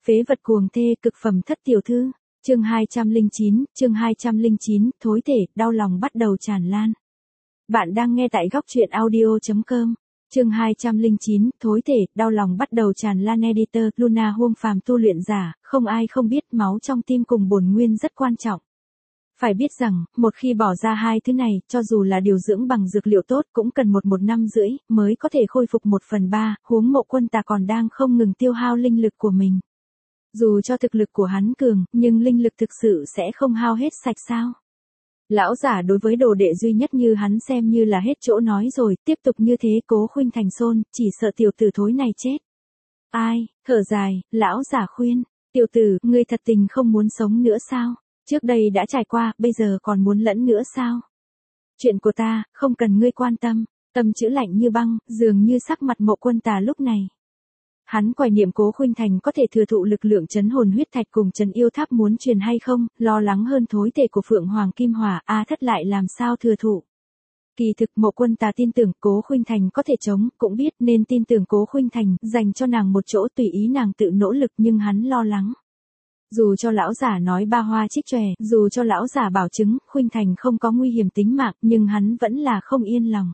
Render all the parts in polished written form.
Phế vật cuồng thê cực phẩm thất tiểu thư. Chương 209, thối thể, đau lòng bắt đầu tràn lan. Bạn đang nghe tại góc truyện audio.com. Chương 209, thối thể, đau lòng bắt đầu tràn lan. Editor, Luna Huông phàm tu luyện giả, không ai không biết máu trong tim cùng bổn nguyên rất quan trọng. Phải biết rằng, một khi bỏ ra hai thứ này, cho dù là điều dưỡng bằng dược liệu tốt cũng cần một năm rưỡi, mới có thể khôi phục 1/3, huống Mộ Quân Tà còn đang không ngừng tiêu hao linh lực của mình. Dù cho thực lực của hắn cường, nhưng linh lực thực sự sẽ không hao hết sạch sao? Lão giả đối với đồ đệ duy nhất như hắn xem như là hết chỗ nói rồi, tiếp tục như thế Cố Khuynh Thành xôn, chỉ sợ tiểu tử thối này chết. Ai, thở dài, lão giả khuyên, tiểu tử, ngươi thật tình không muốn sống nữa sao? Trước đây đã trải qua, bây giờ còn muốn lẫn nữa sao? Chuyện của ta, không cần ngươi quan tâm. Tâm chữ lạnh như băng, dường như sắc mặt Mộ Quân Tà lúc này. Hắn hoài niệm Cố Khuynh Thành có thể thừa thụ lực lượng trấn hồn huyết thạch cùng trấn yêu tháp muốn truyền hay không, lo lắng hơn thối thể của Phượng Hoàng Kim Hỏa, thất lại làm sao thừa thụ. Kỳ thực Mộ Quân Tà tin tưởng Cố Khuynh Thành có thể chống, cũng biết nên tin tưởng Cố Khuynh Thành, dành cho nàng một chỗ tùy ý nàng tự nỗ lực, nhưng hắn lo lắng. Dù cho lão giả nói ba hoa trích tròe, dù cho lão giả bảo chứng Khuynh Thành không có nguy hiểm tính mạng, nhưng hắn vẫn là không yên lòng.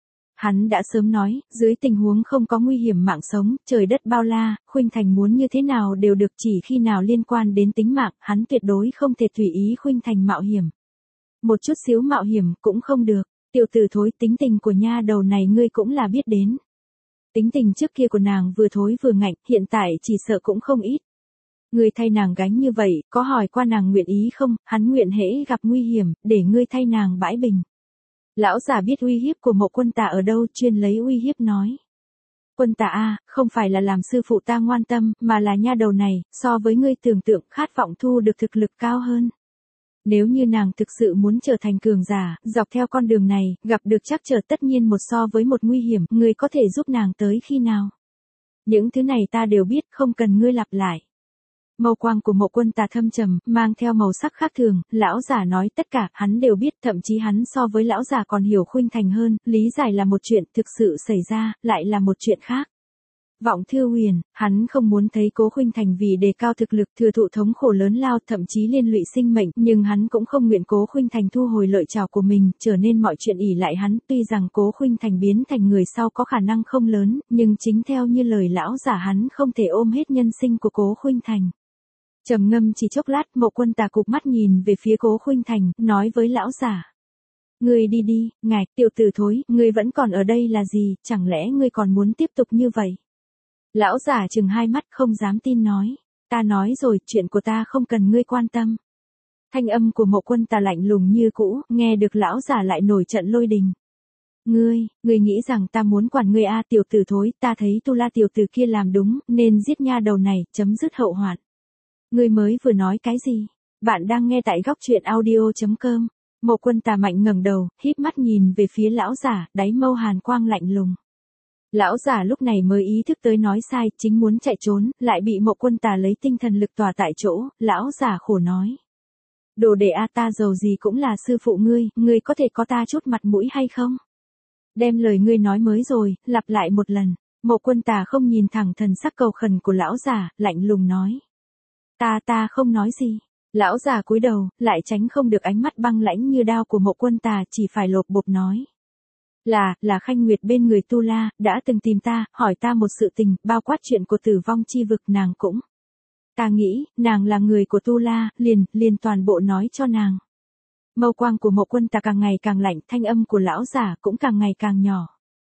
Hắn đã sớm nói, dưới tình huống không có nguy hiểm mạng sống, trời đất bao la, Khuynh Thành muốn như thế nào đều được, chỉ khi nào liên quan đến tính mạng, hắn tuyệt đối không thể tùy ý Khuynh Thành mạo hiểm. Một chút xíu mạo hiểm cũng không được. Tiểu tử thối, tính tình của nha đầu này ngươi cũng là biết đến. Tính tình trước kia của nàng vừa thối vừa ngạnh, hiện tại chỉ sợ cũng không ít. Ngươi thay nàng gánh như vậy, có hỏi qua nàng nguyện ý không? Hắn nguyện hễ gặp nguy hiểm, để ngươi thay nàng bãi bình. Lão giả biết uy hiếp của Mộ Quân Tà ở đâu, chuyên lấy uy hiếp nói. Quân Tà không phải là làm sư phụ ta ngoan tâm, mà là nha đầu này, so với ngươi tưởng tượng, khát vọng thu được thực lực cao hơn. Nếu như nàng thực sự muốn trở thành cường giả, dọc theo con đường này, gặp được trắc trở tất nhiên một so với một nguy hiểm, ngươi có thể giúp nàng tới khi nào? Những thứ này ta đều biết, không cần ngươi lặp lại. Mâu quang của Mộ Quân Tà thâm trầm, mang theo màu sắc khác thường, lão giả nói tất cả, hắn đều biết, thậm chí hắn so với lão giả còn hiểu Khuynh Thành hơn, lý giải là một chuyện, thực sự xảy ra, lại là một chuyện khác. Vọng Thư Huyền, hắn không muốn thấy Cố Khuynh Thành vì đề cao thực lực, thừa thụ thống khổ lớn lao, thậm chí liên lụy sinh mệnh, nhưng hắn cũng không nguyện Cố Khuynh Thành thu hồi lợi trảo của mình, trở nên mọi chuyện ỷ lại hắn, tuy rằng Cố Khuynh Thành biến thành người sau có khả năng không lớn, nhưng chính theo như lời lão giả hắn không thể ôm hết nhân sinh của Cố Khuynh Thành. Trầm ngâm chỉ chốc lát, Mộ Quân Tà cụp mắt nhìn về phía Cố Khuynh Thành, nói với lão giả. Ngươi đi đi, ngài, tiểu tử thối, ngươi vẫn còn ở đây là gì, chẳng lẽ ngươi còn muốn tiếp tục như vậy? Lão giả chừng hai mắt không dám tin nói. Ta nói rồi, chuyện của ta không cần ngươi quan tâm. Thanh âm của Mộ Quân Tà lạnh lùng như cũ, nghe được lão giả lại nổi trận lôi đình. Ngươi nghĩ rằng ta muốn quản ngươi tiểu tử thối, ta thấy Tu La tiểu tử kia làm đúng, nên giết nha đầu này, chấm dứt hậu hoạn. Ngươi mới vừa nói cái gì? Bạn đang nghe tại góc truyện audio.com. Mộ Quân Tà mạnh ngẩng đầu, híp mắt nhìn về phía lão giả, đáy mâu hàn quang lạnh lùng. Lão giả lúc này mới ý thức tới nói sai, chính muốn chạy trốn, lại bị Mộ Quân Tà lấy tinh thần lực tỏa tại chỗ, lão giả khổ nói. Đồ đệ ta giàu gì cũng là sư phụ ngươi có thể có ta chút mặt mũi hay không? Đem lời ngươi nói mới rồi, lặp lại một lần. Mộ Quân Tà không nhìn thẳng thần sắc cầu khẩn của lão giả, lạnh lùng nói. Ta không nói gì. Lão già cúi đầu, lại tránh không được ánh mắt băng lãnh như đao của Mộ Quân Tà, chỉ phải lột bột nói. Là Khanh Nguyệt bên người Tu La, đã từng tìm ta, hỏi ta một sự tình, bao quát chuyện của Tử Vong Chi Vực, nàng cũng. Ta nghĩ, nàng là người của Tu La, liền toàn bộ nói cho nàng. Mâu quang của Mộ Quân Tà càng ngày càng lạnh, thanh âm của lão giả cũng càng ngày càng nhỏ.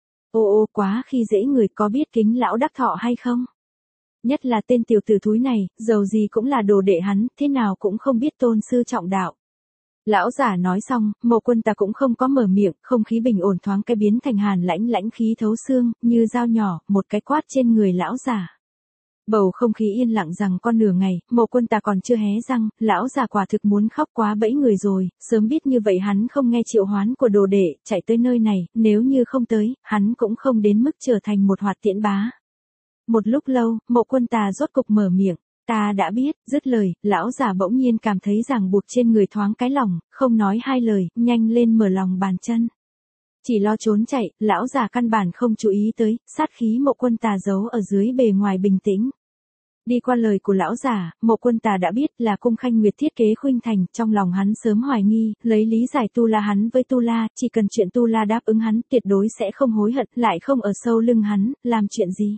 Ô quá khi dễ người, có biết kính lão đắc thọ hay không? Nhất là tên tiểu tử thúi này, dầu gì cũng là đồ đệ hắn, thế nào cũng không biết tôn sư trọng đạo. Lão giả nói xong, Mộ Quân Tà cũng không có mở miệng, không khí bình ổn thoáng cái biến thành hàn lãnh khí thấu xương, như dao nhỏ, một cái quát trên người lão giả. Bầu không khí yên lặng rằng con nửa ngày, Mộ Quân Tà còn chưa hé răng, lão già quả thực muốn khóc quá bẫy người rồi, sớm biết như vậy hắn không nghe triệu hoán của đồ đệ, chạy tới nơi này, nếu như không tới, hắn cũng không đến mức trở thành một hoạt tiễn bá. Một lúc lâu, Mộ Quân Tà rốt cục mở miệng, ta đã biết, dứt lời, lão già bỗng nhiên cảm thấy ràng buộc trên người thoáng cái lòng, không nói hai lời, nhanh lên mở lòng bàn chân. Chỉ lo trốn chạy, lão già căn bản không chú ý tới, sát khí Mộ Quân Tà giấu ở dưới bề ngoài bình tĩnh. Đi qua lời của lão giả, Mộ Quân Tà đã biết là Cung Khanh Nguyệt thiết kế khuynh thành, trong lòng hắn sớm hoài nghi, lấy lý giải Tu La hắn với Tu La, chỉ cần chuyện Tu La đáp ứng hắn, tuyệt đối sẽ không hối hận, lại không ở sau lưng hắn, làm chuyện gì.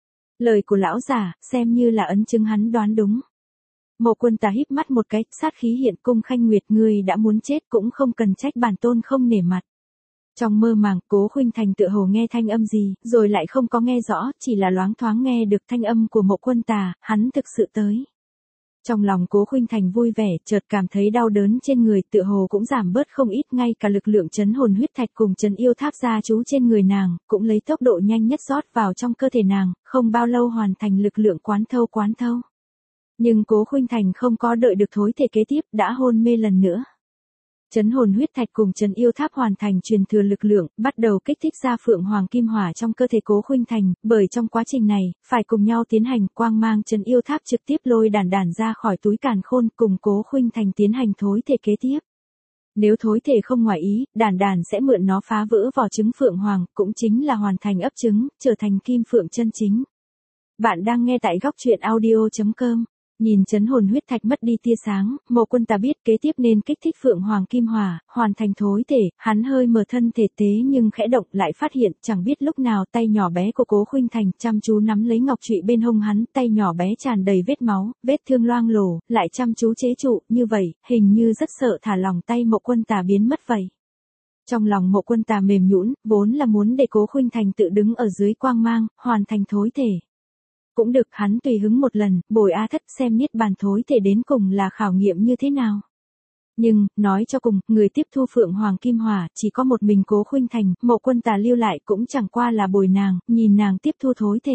Lời của lão giả, xem như là ấn chứng hắn đoán đúng. Mộ Quân Tà híp mắt một cái, sát khí hiện, Cung Khanh Nguyệt, ngươi đã muốn chết cũng không cần trách bản tôn không nể mặt. Trong mơ màng, Cố Khuynh Thành tựa hồ nghe thanh âm gì, rồi lại không có nghe rõ, chỉ là loáng thoáng nghe được thanh âm của Mộ Quân Tà, hắn thực sự tới. Trong lòng Cố Khuynh Thành vui vẻ, chợt cảm thấy đau đớn trên người, tựa hồ cũng giảm bớt không ít, ngay cả lực lượng trấn hồn huyết thạch cùng trấn yêu tháp gia trú trên người nàng, cũng lấy tốc độ nhanh nhất rót vào trong cơ thể nàng, không bao lâu hoàn thành lực lượng quán thâu. Nhưng Cố Khuynh Thành không có đợi được thối thể kế tiếp, đã hôn mê lần nữa. Trấn hồn huyết thạch cùng trấn yêu tháp hoàn thành truyền thừa lực lượng, bắt đầu kích thích ra phượng hoàng kim hỏa trong cơ thể Cố Khuynh Thành, bởi trong quá trình này, phải cùng nhau tiến hành quang mang trấn yêu tháp trực tiếp lôi đàn ra khỏi túi càn khôn cùng Cố Khuynh Thành tiến hành thối thể kế tiếp. Nếu thối thể không ngoài ý, đàn sẽ mượn nó phá vỡ vỏ trứng phượng hoàng, cũng chính là hoàn thành ấp trứng, trở thành kim phượng chân chính. Bạn đang nghe tại góc truyện audio.com. Nhìn trấn hồn huyết thạch mất đi tia sáng, Mộ Quân Tà biết kế tiếp nên kích thích phượng hoàng kim hỏa, hoàn thành thối thể, hắn hơi mở thân thể tế nhưng khẽ động lại phát hiện, chẳng biết lúc nào tay nhỏ bé của Cố Khuynh Thành chăm chú nắm lấy ngọc trụy bên hông hắn, tay nhỏ bé tràn đầy vết máu, vết thương loang lổ, lại chăm chú chế trụ, như vậy, hình như rất sợ thả lòng tay Mộ Quân Tà biến mất vậy. Trong lòng Mộ Quân Tà mềm nhũn, vốn là muốn để Cố Khuynh Thành tự đứng ở dưới quang mang, hoàn thành thối thể. Cũng được, hắn tùy hứng một lần, bồi A Thất xem niết bàn thối thể đến cùng là khảo nghiệm như thế nào. Nhưng, nói cho cùng, người tiếp thu phượng hoàng kim hỏa, chỉ có một mình Cố Khuynh Thành, Mộ Quân Tà lưu lại cũng chẳng qua là bồi nàng, nhìn nàng tiếp thu thối thể.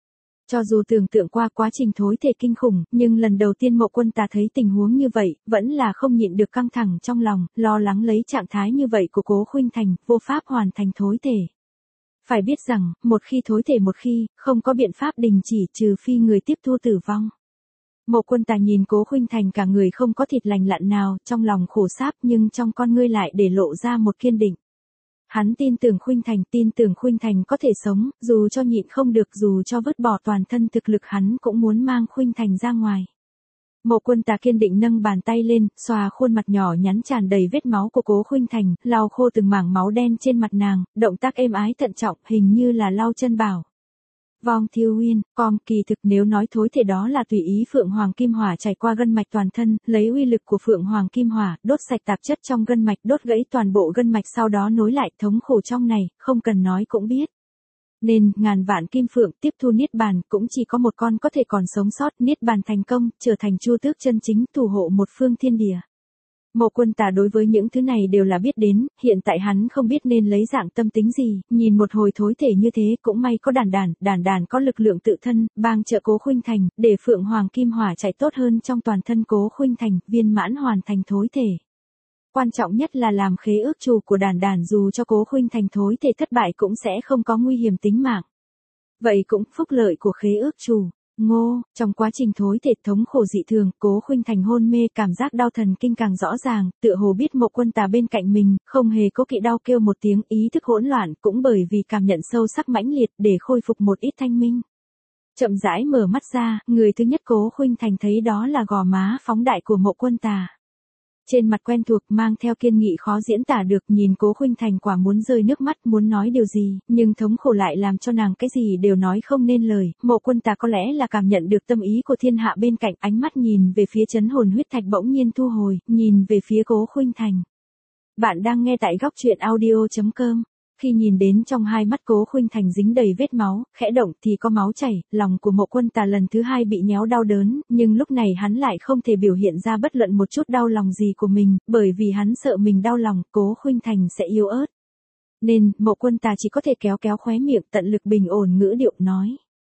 Cho dù tưởng tượng qua quá trình thối thể kinh khủng, nhưng lần đầu tiên Mộ Quân Tà thấy tình huống như vậy, vẫn là không nhịn được căng thẳng trong lòng, lo lắng lấy trạng thái như vậy của Cố Khuynh Thành, vô pháp hoàn thành thối thể. Phải biết rằng, một khi thối thể một khi, không có biện pháp đình chỉ trừ phi người tiếp thu tử vong. Mộ Quân Tà nhìn Cố Khuynh Thành cả người không có thịt lành lặn nào, trong lòng khổ sáp nhưng trong con ngươi lại để lộ ra một kiên định. Hắn tin tưởng Khuynh Thành có thể sống, dù cho nhịn không được, dù cho vứt bỏ toàn thân thực lực hắn cũng muốn mang Khuynh Thành ra ngoài. Mộ Quân Tà kiên định nâng bàn tay lên, xoa khuôn mặt nhỏ nhắn tràn đầy vết máu của Cố Khuynh Thành, lau khô từng mảng máu đen trên mặt nàng, động tác êm ái thận trọng, hình như là lau chân bảo. Vong Thiêu Uyên, kỳ thực nếu nói thối thể đó là tùy ý phượng hoàng kim hỏa chảy qua gân mạch toàn thân, lấy uy lực của phượng hoàng kim hỏa, đốt sạch tạp chất trong gân mạch, đốt gãy toàn bộ gân mạch sau đó nối lại, thống khổ trong này, không cần nói cũng biết. Nên, ngàn vạn kim phượng tiếp thu niết bàn, cũng chỉ có một con có thể còn sống sót, niết bàn thành công, trở thành chu tước chân chính, thủ hộ một phương thiên địa. Mộ Quân Tà đối với những thứ này đều là biết đến, hiện tại hắn không biết nên lấy dạng tâm tính gì, nhìn một hồi thối thể như thế, cũng may có đàn có lực lượng tự thân, bang trợ Cố Khuynh Thành, để phượng hoàng kim hỏa chạy tốt hơn trong toàn thân Cố Khuynh Thành, viên mãn hoàn thành thối thể. Quan trọng nhất là làm khế ước chủ của đàn dù cho Cố Khuynh Thành thối thể thất bại cũng sẽ không có nguy hiểm tính mạng. Vậy cũng phúc lợi của khế ước chủ. Trong quá trình thối thể thống khổ dị thường, Cố Khuynh Thành hôn mê, cảm giác đau thần kinh càng rõ ràng, tựa hồ biết Mộ Quân Tà bên cạnh mình, không hề có kỵ đau kêu một tiếng, ý thức hỗn loạn, cũng bởi vì cảm nhận sâu sắc mãnh liệt để khôi phục một ít thanh minh. Chậm rãi mở mắt ra, người thứ nhất Cố Khuynh Thành thấy đó là gò má phóng đại của Mộ Quân Tà. Trên mặt quen thuộc mang theo kiên nghị khó diễn tả được, nhìn Cố Khuynh Thành quả muốn rơi nước mắt, muốn nói điều gì, nhưng thống khổ lại làm cho nàng cái gì đều nói không nên lời. Mộ Quân Tà có lẽ là cảm nhận được tâm ý của thiên hạ bên cạnh, ánh mắt nhìn về phía trấn hồn huyết thạch bỗng nhiên thu hồi, nhìn về phía Cố Khuynh Thành. Bạn đang nghe tại góc truyện audio.com. Khi nhìn đến trong hai mắt Cố Khuynh Thành dính đầy vết máu, khẽ động thì có máu chảy, lòng của Mộ Quân Tà lần thứ hai bị nhéo đau đớn, nhưng lúc này hắn lại không thể biểu hiện ra bất luận một chút đau lòng gì của mình, bởi vì hắn sợ mình đau lòng, Cố Khuynh Thành sẽ yếu ớt. Nên, Mộ Quân Tà chỉ có thể kéo khóe miệng, tận lực bình ổn ngữ điệu nói.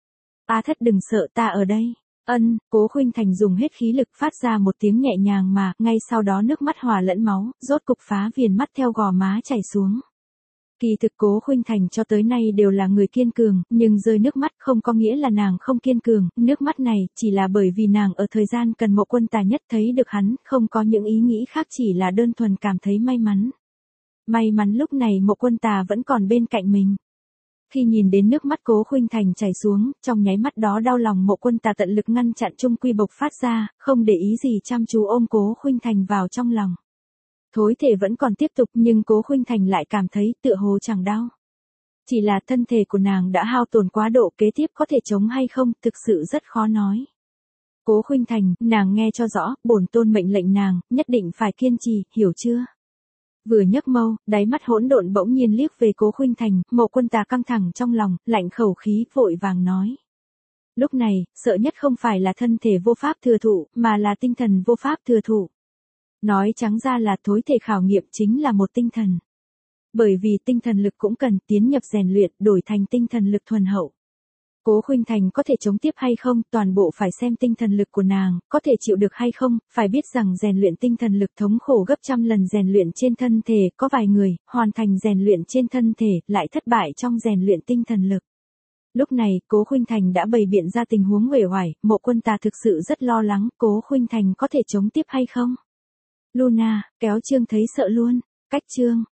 A Thất đừng sợ, ta ở đây. Cố Khuynh Thành dùng hết khí lực phát ra một tiếng nhẹ nhàng mà, ngay sau đó nước mắt hòa lẫn máu, rốt cục phá viền mắt theo gò má chảy xuống. Kỳ thực Cố Khuynh Thành cho tới nay đều là người kiên cường, nhưng rơi nước mắt không có nghĩa là nàng không kiên cường, nước mắt này chỉ là bởi vì nàng ở thời gian cần Mộ Quân Tà nhất thấy được hắn, không có những ý nghĩ khác, chỉ là đơn thuần cảm thấy may mắn. May mắn lúc này Mộ Quân Tà vẫn còn bên cạnh mình. Khi nhìn đến nước mắt Cố Khuynh Thành chảy xuống, trong nháy mắt đó đau lòng Mộ Quân Tà tận lực ngăn chặn trung quy bộc phát ra, không để ý gì chăm chú ôm Cố Khuynh Thành vào trong lòng. Thối thể vẫn còn tiếp tục nhưng Cố Khuynh Thành lại cảm thấy tựa hồ chẳng đau. Chỉ là thân thể của nàng đã hao tổn quá độ, kế tiếp có thể chống hay không, thực sự rất khó nói. Cố Khuynh Thành, nàng nghe cho rõ, bổn tôn mệnh lệnh nàng, nhất định phải kiên trì, hiểu chưa? Vừa nhấc mâu, đáy mắt hỗn độn bỗng nhiên liếc về Cố Khuynh Thành, Mộ Quân Tà căng thẳng trong lòng, lạnh khẩu khí, vội vàng nói. Lúc này, sợ nhất không phải là thân thể vô pháp thừa thụ, mà là tinh thần vô pháp thừa thụ. Nói trắng ra là thối thể khảo nghiệm chính là một tinh thần. Bởi vì tinh thần lực cũng cần tiến nhập rèn luyện, đổi thành tinh thần lực thuần hậu. Cố Khuynh Thành có thể chống tiếp hay không, toàn bộ phải xem tinh thần lực của nàng, có thể chịu được hay không, phải biết rằng rèn luyện tinh thần lực thống khổ gấp trăm lần rèn luyện trên thân thể, có vài người, hoàn thành rèn luyện trên thân thể, lại thất bại trong rèn luyện tinh thần lực. Lúc này, Cố Khuynh Thành đã bày biện ra tình huống uể oải, Mộ Quân Tà thực sự rất lo lắng, Cố Khuynh Thành có thể chống tiếp hay không? Luna, kéo chương thấy sợ luôn, cách chương.